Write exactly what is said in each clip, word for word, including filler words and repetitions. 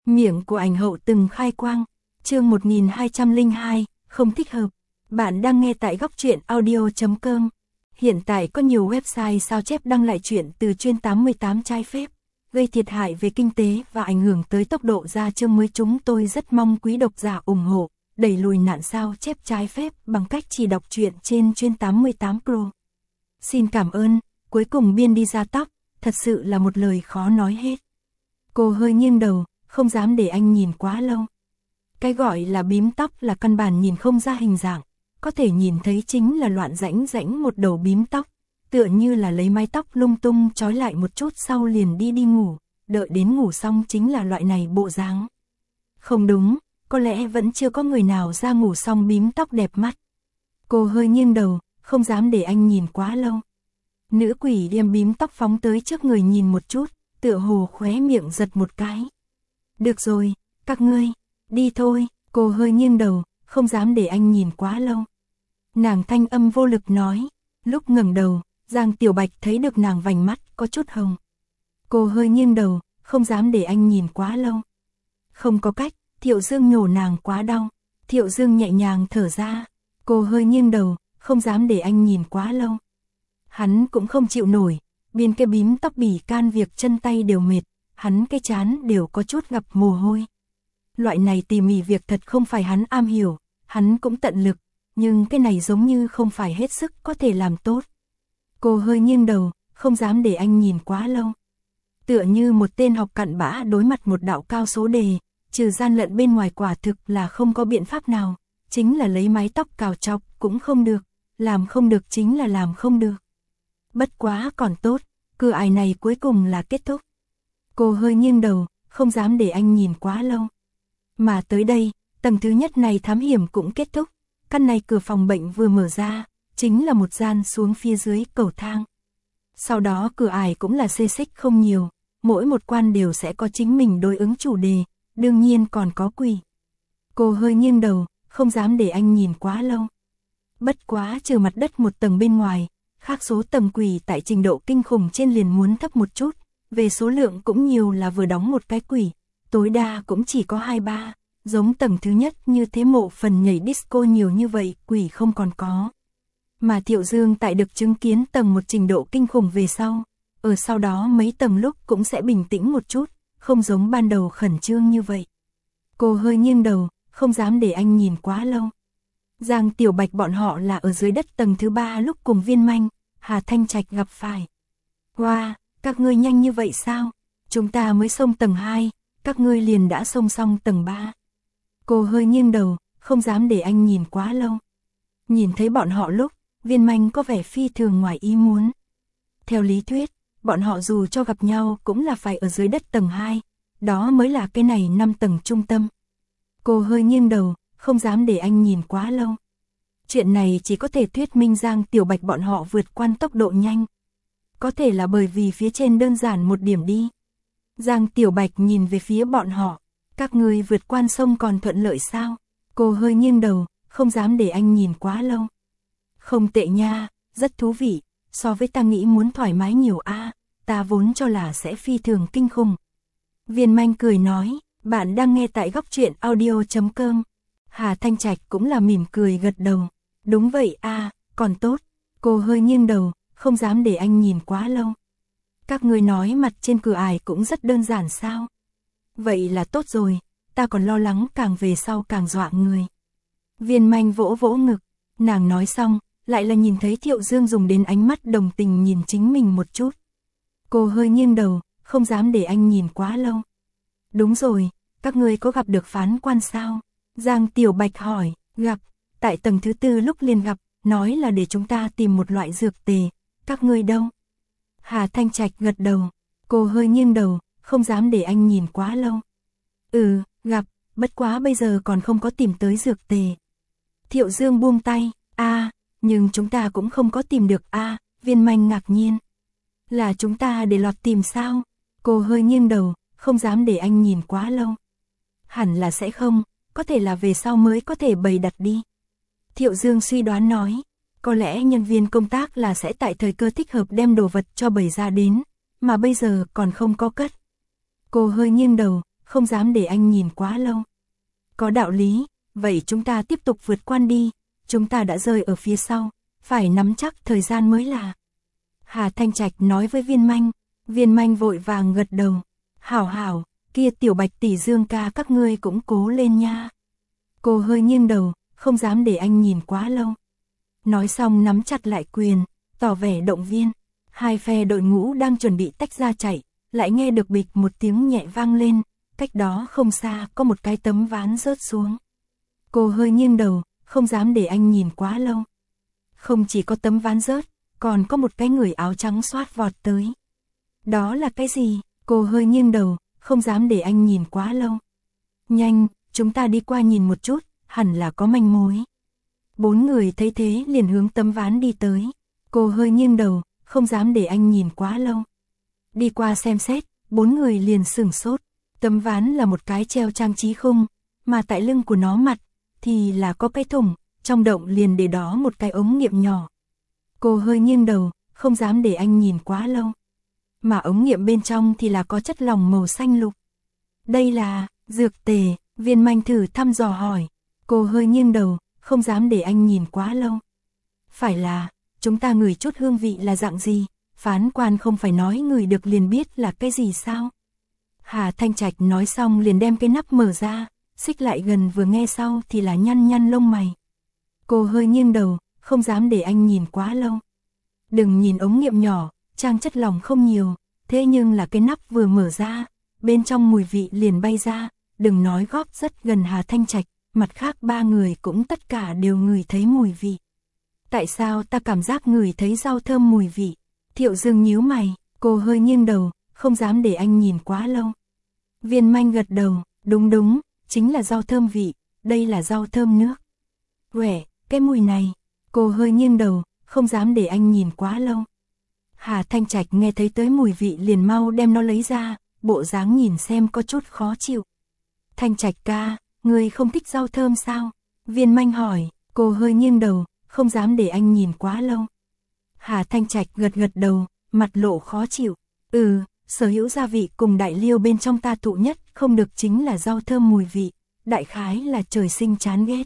Miệng của ảnh hậu từng khai quang. Chương một nghìn hai trăm lẻ hai, không thích hợp. Bạn đang nghe tại góc truyện audio chấm com. Hiện tại có nhiều website sao chép đăng lại chuyện từ chuyên tám mươi tám trái phép, gây thiệt hại về kinh tế và ảnh hưởng tới tốc độ ra chương mới. Chúng tôi rất mong quý độc giả ủng hộ, đẩy lùi nạn sao chép trái phép bằng cách chỉ đọc truyện trên chuyên tám mươi tám Pro. Xin cảm ơn. Cuối cùng biên đi ra tóc, thật sự là một lời khó nói hết. Cô hơi nghiêng đầu, không dám để anh nhìn quá lâu. Cái gọi là bím tóc là căn bản nhìn không ra hình dạng, có thể nhìn thấy chính là loạn rãnh rãnh một đầu bím tóc, tựa như là lấy mái tóc lung tung trói lại một chút sau liền đi đi ngủ, đợi đến ngủ xong chính là loại này bộ dáng. Không đúng, có lẽ vẫn chưa có người nào ra ngủ xong bím tóc đẹp mắt. Cô hơi nghiêng đầu, không dám để anh nhìn quá lâu. Nữ quỷ đem bím tóc phóng tới trước người nhìn một chút, tựa hồ khóe miệng giật một cái. Được rồi, các ngươi, đi thôi. Cô hơi nghiêng đầu, không dám để anh nhìn quá lâu. Nàng thanh âm vô lực nói. Lúc ngẩng đầu, Giang Tiểu Bạch thấy được nàng vành mắt có chút hồng. Cô hơi nghiêng đầu, không dám để anh nhìn quá lâu. Không có cách, Thiệu Dương nhổ nàng quá đau. Thiệu Dương nhẹ nhàng thở ra. Cô hơi nghiêng đầu, không dám để anh nhìn quá lâu. Hắn cũng không chịu nổi, biên cái bím tóc bỉ can việc chân tay đều mệt, hắn cái chán đều có chút ngập mồ hôi. Loại này tỉ mỉ việc thật không phải hắn am hiểu, hắn cũng tận lực, nhưng cái này giống như không phải hết sức có thể làm tốt. Cô hơi nghiêng đầu, không dám để anh nhìn quá lâu. Tựa như một tên học cặn bã đối mặt một đạo cao số đề, trừ gian lận bên ngoài quả thực là không có biện pháp nào, chính là lấy mái tóc cào chọc cũng không được, làm không được chính là làm không được. Bất quá còn tốt, cửa ải này cuối cùng là kết thúc. Cô hơi nghiêng đầu, không dám để anh nhìn quá lâu. Mà tới đây, tầng thứ nhất này thám hiểm cũng kết thúc. Căn này cửa phòng bệnh vừa mở ra, chính là một gian xuống phía dưới cầu thang. Sau đó cửa ải cũng là xê xích không nhiều, mỗi một quan đều sẽ có chính mình đối ứng chủ đề, đương nhiên còn có quỷ. Cô hơi nghiêng đầu, không dám để anh nhìn quá lâu. Bất quá trừ mặt đất một tầng bên ngoài, khác số tầng quỷ tại trình độ kinh khủng trên liền muốn thấp một chút, về số lượng cũng nhiều là vừa đóng một cái quỷ, tối đa cũng chỉ có hai ba, giống tầng thứ nhất như thế mộ phần nhảy disco nhiều như vậy quỷ không còn có. Mà Thiệu Dương tại được chứng kiến tầng một trình độ kinh khủng về sau, ở sau đó mấy tầng lúc cũng sẽ bình tĩnh một chút, không giống ban đầu khẩn trương như vậy. Cô hơi nghiêng đầu, không dám để anh nhìn quá lâu. Giang Tiểu Bạch bọn họ là ở dưới đất tầng thứ ba lúc cùng Viên Manh, Hà Thanh Trạch gặp phải. Wow, các ngươi nhanh như vậy sao? Chúng ta mới xông tầng hai, các ngươi liền đã xông xong tầng ba. Cô hơi nghiêng đầu, không dám để anh nhìn quá lâu. Nhìn thấy bọn họ lúc, Viên Manh có vẻ phi thường ngoài ý muốn. Theo lý thuyết, bọn họ dù cho gặp nhau cũng là phải ở dưới đất tầng hai, đó mới là cái này năm tầng trung tâm. Cô hơi nghiêng đầu, không dám để anh nhìn quá lâu. Chuyện này chỉ có thể thuyết minh Giang Tiểu Bạch bọn họ vượt qua tốc độ nhanh. Có thể là bởi vì phía trên đơn giản một điểm đi. Giang Tiểu Bạch nhìn về phía bọn họ. Các người vượt qua sông còn thuận lợi sao? Cô hơi nghiêng đầu, không dám để anh nhìn quá lâu. Không tệ nha, rất thú vị. So với ta nghĩ muốn thoải mái nhiều a, ta vốn cho là sẽ phi thường kinh khủng. Viên Manh cười nói, bạn đang nghe tại góc truyện audio chấm com. Hà Thanh Trạch cũng là mỉm cười gật đầu. Đúng vậy a, còn tốt. Cô hơi nghiêng đầu, không dám để anh nhìn quá lâu. Các người nói mặt trên cửa ải cũng rất đơn giản sao? Vậy là tốt rồi, ta còn lo lắng càng về sau càng dọa người. Viên Manh vỗ vỗ ngực, nàng nói xong, lại là nhìn thấy Thiệu Dương dùng đến ánh mắt đồng tình nhìn chính mình một chút. Cô hơi nghiêng đầu, không dám để anh nhìn quá lâu. Đúng rồi, các ngươi có gặp được phán quan sao? Giang Tiểu Bạch hỏi, gặp, tại tầng thứ tư lúc liền gặp, nói là để chúng ta tìm một loại dược tề, các ngươi đâu? Hà Thanh Trạch gật đầu, cô hơi nghiêng đầu, không dám để anh nhìn quá lâu. Ừ, gặp, bất quá bây giờ còn không có tìm tới dược tề. Thiệu Dương buông tay, a, nhưng chúng ta cũng không có tìm được a, Viên Manh ngạc nhiên. Là chúng ta để lọt tìm sao? Cô hơi nghiêng đầu, không dám để anh nhìn quá lâu. Hẳn là sẽ không, có thể là về sau mới có thể bày đặt đi. Thiệu Dương suy đoán nói, có lẽ nhân viên công tác là sẽ tại thời cơ thích hợp đem đồ vật cho bày ra đến, mà bây giờ còn không có cất. Cô hơi nghiêng đầu, không dám để anh nhìn quá lâu. Có đạo lý, vậy chúng ta tiếp tục vượt qua đi, chúng ta đã rơi ở phía sau, phải nắm chắc thời gian mới là. Hà Thanh Trạch nói với Viên Manh, Viên Manh vội vàng gật đầu, hảo hảo, kia Tiểu Bạch tỷ Dương ca các ngươi cũng cố lên nha. Cô hơi nghiêng đầu, không dám để anh nhìn quá lâu. Nói xong nắm chặt lại quyền, tỏ vẻ động viên. Hai phe đội ngũ đang chuẩn bị tách ra chạy, lại nghe được bịch một tiếng nhẹ vang lên, cách đó không xa có một cái tấm ván rớt xuống. Cô hơi nghiêng đầu, không dám để anh nhìn quá lâu. Không chỉ có tấm ván rớt, còn có một cái người áo trắng xoát vọt tới. Đó là cái gì? Cô hơi nghiêng đầu, không dám để anh nhìn quá lâu. Nhanh, chúng ta đi qua nhìn một chút, hẳn là có manh mối. Bốn người thấy thế liền hướng tấm ván đi tới. Cô hơi nghiêng đầu, không dám để anh nhìn quá lâu. Đi qua xem xét, bốn người liền sửng sốt. Tấm ván là một cái treo trang trí khung, mà tại lưng của nó mặt thì là có cái thùng, trong động liền để đó một cái ống nghiệm nhỏ. Cô hơi nghiêng đầu, không dám để anh nhìn quá lâu. Mà ống nghiệm bên trong thì là có chất lỏng màu xanh lục. Đây là dược tề, Viên Manh thử thăm dò hỏi. Cô hơi nghiêng đầu, không dám để anh nhìn quá lâu. Phải là, chúng ta ngửi chút hương vị là dạng gì, phán quan không phải nói ngửi được liền biết là cái gì sao? Hà Thanh Trạch nói xong liền đem cái nắp mở ra, xích lại gần vừa nghe sau thì là nhăn nhăn lông mày. Cô hơi nghiêng đầu, không dám để anh nhìn quá lâu. Đừng nhìn ống nghiệm nhỏ, trang chất lỏng không nhiều, thế nhưng là cái nắp vừa mở ra, bên trong mùi vị liền bay ra, đừng nói góp rất gần Hà Thanh Trạch, mặt khác ba người cũng tất cả đều ngửi thấy mùi vị. Tại sao ta cảm giác ngửi thấy rau thơm mùi vị? Thiệu Dương nhíu mày, cô hơi nghiêng đầu, không dám để anh nhìn quá lâu. Viên Manh gật đầu, đúng đúng, chính là rau thơm vị, đây là rau thơm nước. Quẻ, cái mùi này, cô hơi nghiêng đầu, không dám để anh nhìn quá lâu. Hà Thanh Trạch nghe thấy tới mùi vị liền mau đem nó lấy ra, bộ dáng nhìn xem có chút khó chịu. Thanh Trạch ca, người không thích rau thơm sao? Viên Manh hỏi, cô hơi nghiêng đầu, không dám để anh nhìn quá lâu. Hà Thanh Trạch gật gật đầu, mặt lộ khó chịu. Ừ, sở hữu gia vị cùng đại liêu bên trong ta thụ nhất không được chính là rau thơm mùi vị, đại khái là trời sinh chán ghét.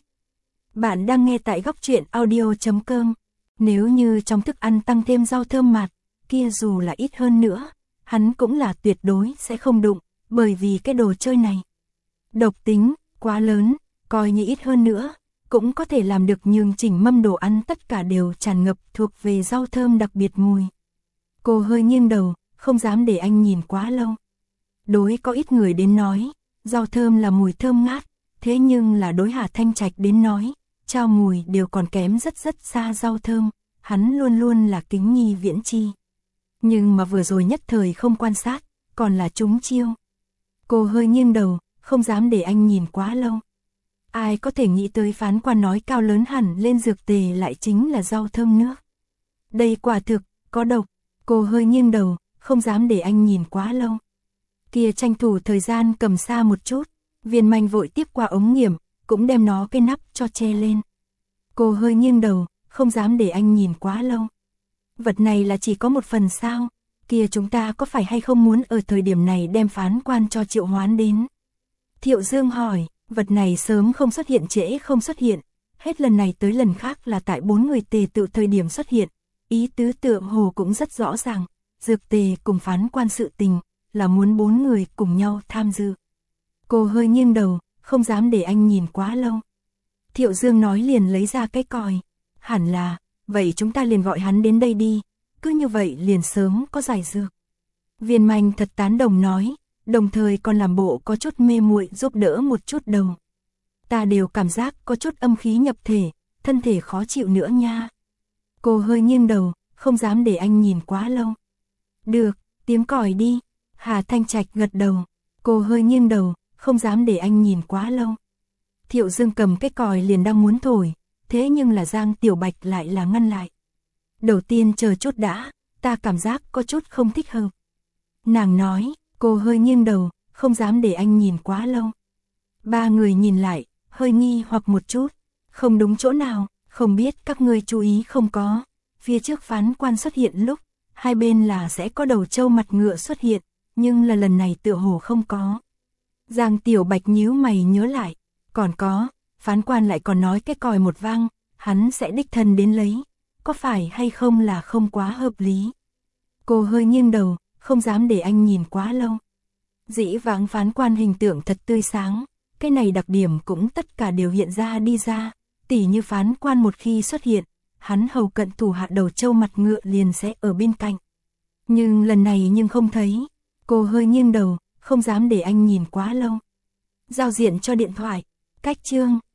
Bạn đang nghe tại góc truyện audio chấm com. Nếu như trong thức ăn tăng thêm rau thơm mạt, kia dù là ít hơn nữa, hắn cũng là tuyệt đối sẽ không đụng, bởi vì cái đồ chơi này độc tính quá lớn, coi như ít hơn nữa, cũng có thể làm được nhường chỉnh mâm đồ ăn tất cả đều tràn ngập thuộc về rau thơm đặc biệt mùi. Cô hơi nghiêng đầu, không dám để anh nhìn quá lâu. Đối có ít người đến nói, rau thơm là mùi thơm ngát, thế nhưng là đối Hà Thanh Trạch đến nói, trao mùi đều còn kém rất rất xa rau thơm, hắn luôn luôn là kính nhi viễn chi. Nhưng mà vừa rồi nhất thời không quan sát, còn là trúng chiêu. Cô hơi nghiêng đầu, không dám để anh nhìn quá lâu. Ai có thể nghĩ tới phán quan nói cao lớn hẳn lên dược tề lại chính là rau thơm nước. Đây quả thực, có độc. Cô hơi nghiêng đầu, không dám để anh nhìn quá lâu. Kia tranh thủ thời gian cầm xa một chút, Viên Manh vội tiếp qua ống nghiệm, cũng đem nó cái nắp cho che lên. Cô hơi nghiêng đầu, không dám để anh nhìn quá lâu. Vật này là chỉ có một phần sao, kia chúng ta có phải hay không muốn ở thời điểm này đem phán quan cho triệu hoán đến? Thiệu Dương hỏi, vật này sớm không xuất hiện trễ không xuất hiện, hết lần này tới lần khác là tại bốn người tề tự thời điểm xuất hiện, ý tứ tựa hồ cũng rất rõ ràng, dược tề cùng phán quan sự tình, là muốn bốn người cùng nhau tham dự. Cô hơi nghiêng đầu, không dám để anh nhìn quá lâu. Thiệu Dương nói liền lấy ra cái còi, hẳn là, vậy chúng ta liền gọi hắn đến đây đi, cứ như vậy liền sớm có giải dược. Viên Manh thật tán đồng nói, đồng thời còn làm bộ có chút mê muội giúp đỡ một chút đầu. Ta đều cảm giác có chút âm khí nhập thể, thân thể khó chịu nữa nha. Cô hơi nghiêng đầu, không dám để anh nhìn quá lâu. Được, tiếng còi đi. Hà Thanh Trạch gật đầu. Cô hơi nghiêng đầu, không dám để anh nhìn quá lâu. Thiệu Dương cầm cái còi liền đang muốn thổi, thế nhưng là Giang Tiểu Bạch lại là ngăn lại. Đầu tiên chờ chút đã, ta cảm giác có chút không thích hợp. Nàng nói, cô hơi nghiêng đầu, không dám để anh nhìn quá lâu. Ba người nhìn lại, hơi nghi hoặc một chút, không đúng chỗ nào, không biết các ngươi chú ý không có. Phía trước phán quan xuất hiện lúc, hai bên là sẽ có đầu trâu mặt ngựa xuất hiện, nhưng là lần này tựa hồ không có. Giang Tiểu Bạch nhíu mày nhớ lại, còn có, phán quan lại còn nói cái còi một vang, hắn sẽ đích thân đến lấy, có phải hay không là không quá hợp lý. Cô hơi nghiêng đầu, không dám để anh nhìn quá lâu. Dĩ vãng phán quan hình tượng thật tươi sáng, cái này đặc điểm cũng tất cả đều hiện ra đi ra, tỉ như phán quan một khi xuất hiện, hắn hầu cận thủ hạ đầu trâu mặt ngựa liền sẽ ở bên cạnh. Nhưng lần này nhưng không thấy, cô hơi nghiêng đầu, không dám để anh nhìn quá lâu. Giao diện cho điện thoại, cách chương.